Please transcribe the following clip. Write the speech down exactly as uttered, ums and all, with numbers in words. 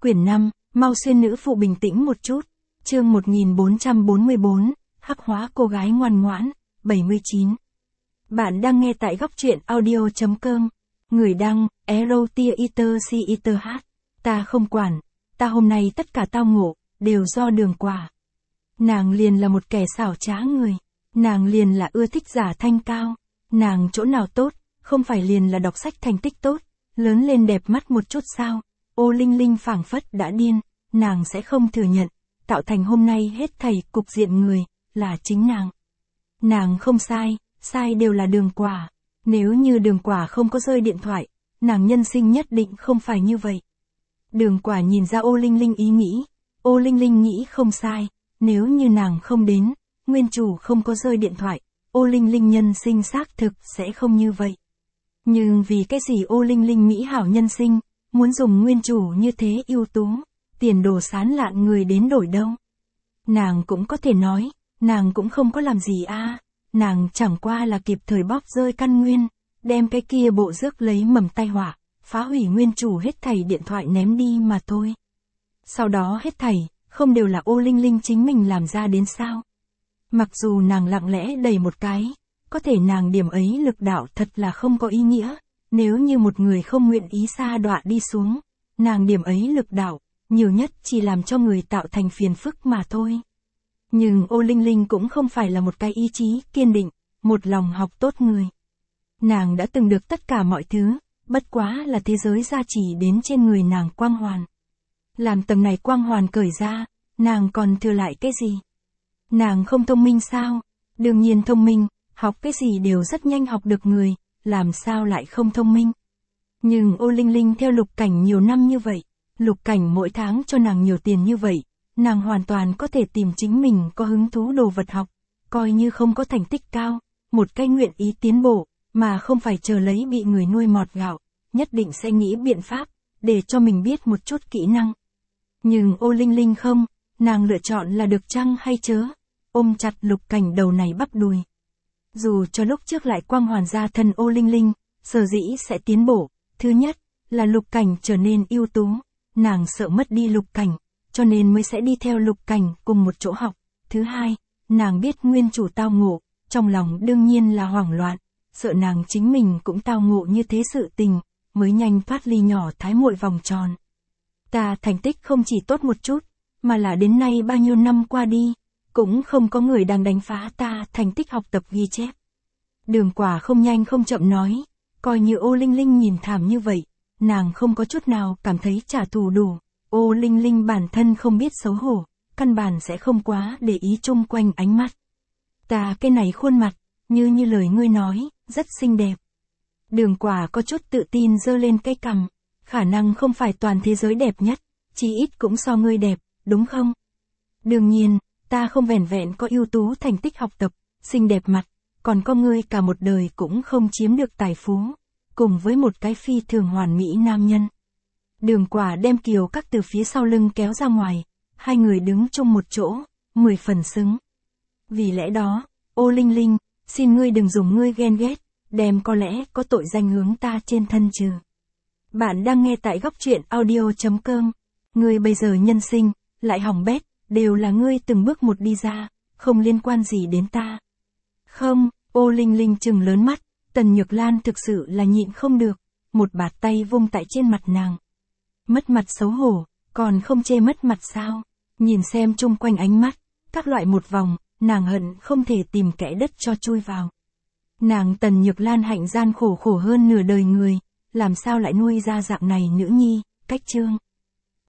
Quyển năm, Mau xuyên nữ phụ bình tĩnh một chút. Chương một nghìn bốn trăm bốn mươi tư, Hắc hóa cô gái ngoan ngoãn, bảy mươi chín. Bạn đang nghe tại góc truyện audio.com. Người đăng, Erotia Eater C Eater H. Ta không quản, ta hôm nay tất cả tao ngộ, đều do Đường Quả. Nàng liền là một kẻ xảo trá người. Nàng liền là ưa thích giả thanh cao. Nàng chỗ nào tốt, không phải liền là đọc sách thành tích tốt, lớn lên đẹp mắt một chút sao. Ô Linh Linh phảng phất đã điên, nàng sẽ không thừa nhận, tạo thành hôm nay hết thảy cục diện người, là chính nàng. Nàng không sai, sai đều là Đường Quả. Nếu như Đường Quả không có rơi điện thoại, nàng nhân sinh nhất định không phải như vậy. Đường Quả nhìn ra Ô Linh Linh ý nghĩ, Ô Linh Linh nghĩ không sai, nếu như nàng không đến, nguyên chủ không có rơi điện thoại, Ô Linh Linh nhân sinh xác thực sẽ không như vậy. Nhưng vì cái gì Ô Linh Linh mỹ hảo nhân sinh, muốn dùng nguyên chủ như thế ưu tú, tiền đồ sán lạn người đến đổi đâu. Nàng cũng có thể nói, nàng cũng không có làm gì a, à, nàng chẳng qua là kịp thời bóp rơi căn nguyên, đem cái kia bộ rước lấy mầm tai họa, phá hủy nguyên chủ hết thảy điện thoại ném đi mà thôi. Sau đó hết thảy, không đều là Ô Linh Linh chính mình làm ra đến sao? Mặc dù nàng lặng lẽ đẩy một cái, có thể nàng điểm ấy lực đạo thật là không có ý nghĩa, nếu như một người không nguyện ý sa đọa đi xuống, nàng điểm ấy lực đạo, nhiều nhất chỉ làm cho người tạo thành phiền phức mà thôi. Nhưng Ô Linh Linh cũng không phải là một cái ý chí kiên định, một lòng học tốt người. Nàng đã từng được tất cả mọi thứ, bất quá là thế giới gia chỉ đến trên người nàng quang hoàn. Làm tầng này quang hoàn cởi ra, nàng còn thừa lại cái gì? Nàng không thông minh sao? Đương nhiên thông minh, học cái gì đều rất nhanh học được người, làm sao lại không thông minh? Nhưng Ô Linh Linh theo Lục Cảnh nhiều năm như vậy, Lục Cảnh mỗi tháng cho nàng nhiều tiền như vậy, nàng hoàn toàn có thể tìm chính mình có hứng thú đồ vật học, coi như không có thành tích cao, một cái nguyện ý tiến bộ, mà không phải chờ lấy bị người nuôi mọt gạo, nhất định sẽ nghĩ biện pháp, để cho mình biết một chút kỹ năng. Nhưng Ô Linh Linh không, nàng lựa chọn là được chăng hay chớ, ôm chặt Lục Cảnh đầu này bắp đùi. Dù cho lúc trước lại quang hoàn ra thân Ô Linh Linh, sở dĩ sẽ tiến bộ, thứ nhất, là Lục Cảnh trở nên ưu tú, nàng sợ mất đi Lục Cảnh, cho nên mới sẽ đi theo Lục Cảnh cùng một chỗ học. Thứ hai, nàng biết nguyên chủ tao ngộ, trong lòng đương nhiên là hoảng loạn, sợ nàng chính mình cũng tao ngộ như thế sự tình, mới nhanh thoát ly nhỏ thái muội vòng tròn. Ta thành tích không chỉ tốt một chút, mà là đến nay bao nhiêu năm qua đi, cũng không có người đang đánh phá ta thành tích học tập ghi chép. Đường Quả không nhanh không chậm nói, coi như Ô Linh Linh nhìn thảm như vậy, nàng không có chút nào cảm thấy trả thù đủ. Ô Linh Linh bản thân không biết xấu hổ, căn bản sẽ không quá để ý chung quanh ánh mắt. Ta cái này khuôn mặt, như như lời ngươi nói, rất xinh đẹp. Đường Quả có chút tự tin giơ lên cái cằm, khả năng không phải toàn thế giới đẹp nhất, chỉ ít cũng so ngươi đẹp, đúng không? Đương nhiên, ta không vẻn vẹn có ưu tú thành tích học tập, xinh đẹp mặt, còn có ngươi cả một đời cũng không chiếm được tài phú, cùng với một cái phi thường hoàn mỹ nam nhân. Đường Quả đem Kiều Các từ phía sau lưng kéo ra ngoài, hai người đứng chung một chỗ, mười phần xứng. Vì lẽ đó, Ô Linh Linh, xin ngươi đừng dùng ngươi ghen ghét, đem có lẽ có tội danh hướng ta trên thân trừ. Bạn đang nghe tại góc truyện audio.com. Ngươi bây giờ nhân sinh, lại hỏng bét, đều là ngươi từng bước một đi ra, không liên quan gì đến ta. Không, Ô Linh Linh trừng lớn mắt, Tần Nhược Lan thực sự là nhịn không được, một bạt tay vung tại trên mặt nàng. Mất mặt xấu hổ, còn không chê mất mặt sao? Nhìn xem chung quanh ánh mắt, các loại một vòng, nàng hận không thể tìm kẽ đất cho chui vào. Nàng Tần Nhược Lan hạnh gian khổ khổ hơn nửa đời người, làm sao lại nuôi ra dạng này nữ nhi, cách chương.